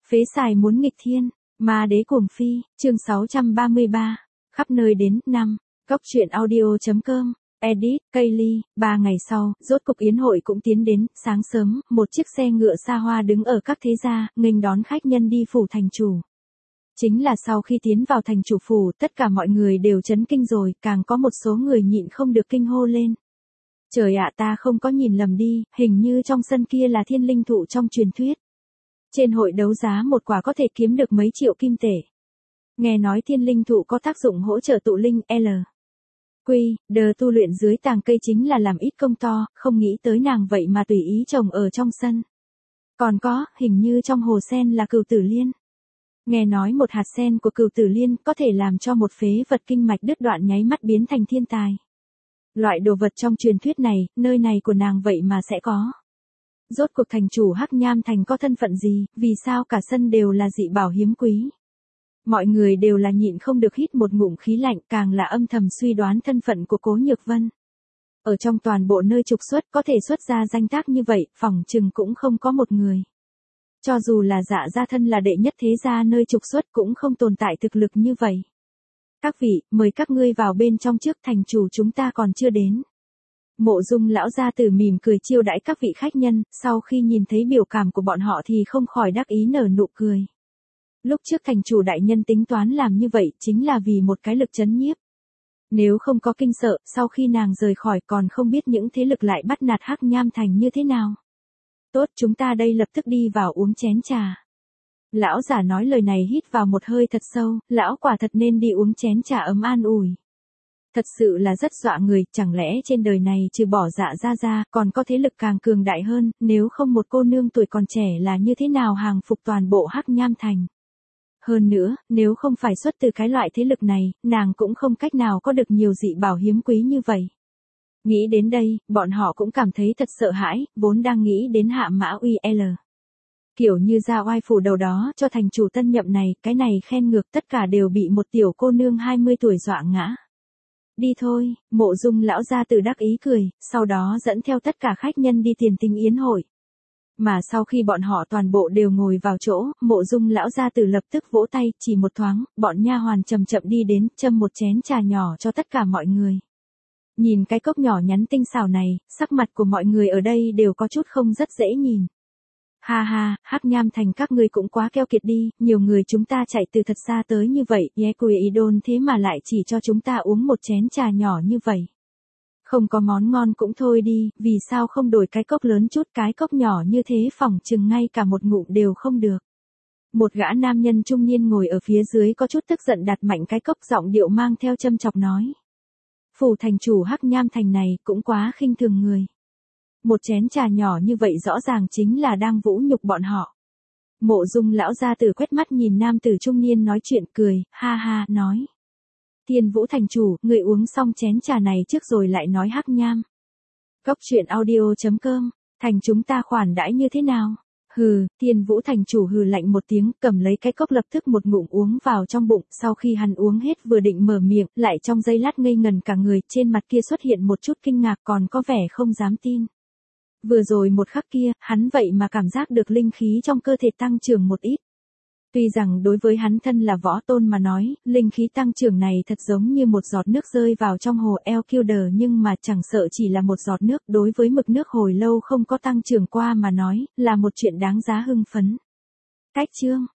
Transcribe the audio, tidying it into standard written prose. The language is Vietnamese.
Phế xài muốn nghịch thiên, ma đế cuồng phi, chương 633, khắp nơi đến, năm, Cốc truyện audio.com, edit, Kaylee, 3 ngày sau, rốt cục yến hội cũng tiến đến, sáng sớm, một chiếc xe ngựa xa hoa đứng ở các thế gia, nghênh đón khách nhân đi phủ thành chủ. Chính là sau khi tiến vào thành chủ phủ, tất cả mọi người đều chấn kinh rồi, càng có một số người nhịn không được kinh hô lên. Trời ạ, ta không có nhìn lầm đi, hình như trong sân kia là thiên linh thụ trong truyền thuyết. Trên hội đấu giá một quả có thể kiếm được mấy triệu kim tệ. Nghe nói thiên linh thụ có tác dụng hỗ trợ tụ linh L. Quy, đờ tu luyện dưới tàng cây chính là làm ít công to, không nghĩ tới nàng vậy mà tùy ý trồng ở trong sân. Còn có, hình như trong hồ sen là cừu tử liên. Nghe nói một hạt sen của cừu tử liên có thể làm cho một phế vật kinh mạch đứt đoạn nháy mắt biến thành thiên tài. Loại đồ vật trong truyền thuyết này, nơi này của nàng vậy mà sẽ có. Rốt cuộc thành chủ Hắc Nham Thành có thân phận gì, vì sao cả sân đều là dị bảo hiếm quý. Mọi người đều là nhịn không được hít một ngụm khí lạnh, càng là âm thầm suy đoán thân phận của Cố Nhược Vân. Ở trong toàn bộ nơi trục xuất có thể xuất ra danh tác như vậy, phỏng chừng cũng không có một người. Cho dù là Dạ gia thân là đệ nhất thế gia nơi trục xuất cũng không tồn tại thực lực như vậy. Các vị, mời các ngươi vào bên trong trước, thành chủ chúng ta còn chưa đến. Mộ Dung lão gia tử mỉm cười chiêu đãi các vị khách nhân, sau khi nhìn thấy biểu cảm của bọn họ thì không khỏi đắc ý nở nụ cười. Lúc trước thành chủ đại nhân tính toán làm như vậy chính là vì một cái lực trấn nhiếp. Nếu không có kinh sợ, sau khi nàng rời khỏi còn không biết những thế lực lại bắt nạt Hắc Nham Thành như thế nào. Tốt, chúng ta đây lập tức đi vào uống chén trà. Lão giả nói lời này hít vào một hơi thật sâu, lão quả thật nên đi uống chén trà ấm an ủi. Thật sự là rất dọa người, chẳng lẽ trên đời này trừ bỏ Dạ gia ra, còn có thế lực càng cường đại hơn, nếu không một cô nương tuổi còn trẻ là như thế nào hàng phục toàn bộ Hắc Nham Thành. Hơn nữa, nếu không phải xuất từ cái loại thế lực này, nàng cũng không cách nào có được nhiều dị bảo hiếm quý như vậy. Nghĩ đến đây, bọn họ cũng cảm thấy thật sợ hãi, vốn đang nghĩ đến Hạ Mã Uy L. Kiểu như ra oai phủ đầu đó cho thành chủ tân nhậm này, cái này khen ngược tất cả đều bị một tiểu cô nương 20 tuổi dọa ngã. Đi thôi, Mộ Dung lão gia tử đắc ý cười, sau đó dẫn theo tất cả khách nhân đi tiền tính yến hội. Mà sau khi bọn họ toàn bộ đều ngồi vào chỗ, Mộ Dung lão gia tử lập tức vỗ tay, chỉ một thoáng, bọn nha hoàn chậm chậm đi đến, châm một chén trà nhỏ cho tất cả mọi người. Nhìn cái cốc nhỏ nhắn tinh xảo này, sắc mặt của mọi người ở đây đều có chút không rất dễ nhìn. Ha ha, Hắc Nham Thành các ngươi cũng quá keo kiệt đi, nhiều người chúng ta chạy từ thật xa tới như vậy, Quỳ ý đôn thế mà lại chỉ cho chúng ta uống một chén trà nhỏ như vậy. Không có món ngon cũng thôi đi, vì sao không đổi cái cốc lớn chút, cái cốc nhỏ như thế phỏng chừng ngay cả một ngụm đều không được. Một gã nam nhân trung niên ngồi ở phía dưới có chút tức giận đặt mạnh cái cốc, giọng điệu mang theo châm chọc nói. Phủ thành chủ Hắc Nham Thành này cũng quá khinh thường người. Một chén trà nhỏ như vậy rõ ràng chính là đang vũ nhục bọn họ. Mộ Dung lão gia tử quét mắt nhìn nam tử trung niên nói chuyện cười, ha ha, nói. Thiên Vũ thành chủ, người uống xong chén trà này trước rồi lại nói Hắc Nham. Cốc truyện audio.com, thành chúng ta khoản đãi như thế nào? Hừ, Thiên Vũ thành chủ hừ lạnh một tiếng, cầm lấy cái cốc lập tức một ngụm uống vào trong bụng, sau khi hắn uống hết vừa định mở miệng, lại trong giây lát ngây ngần cả người, trên mặt kia xuất hiện một chút kinh ngạc còn có vẻ không dám tin. Vừa rồi một khắc kia, hắn vậy mà cảm giác được linh khí trong cơ thể tăng trưởng một ít. Tuy rằng đối với hắn thân là võ tôn mà nói, linh khí tăng trưởng này thật giống như một giọt nước rơi vào trong hồ Elquidor, nhưng mà chẳng sợ chỉ là một giọt nước, đối với mực nước hồi lâu không có tăng trưởng qua mà nói, là một chuyện đáng giá hưng phấn. Cách chương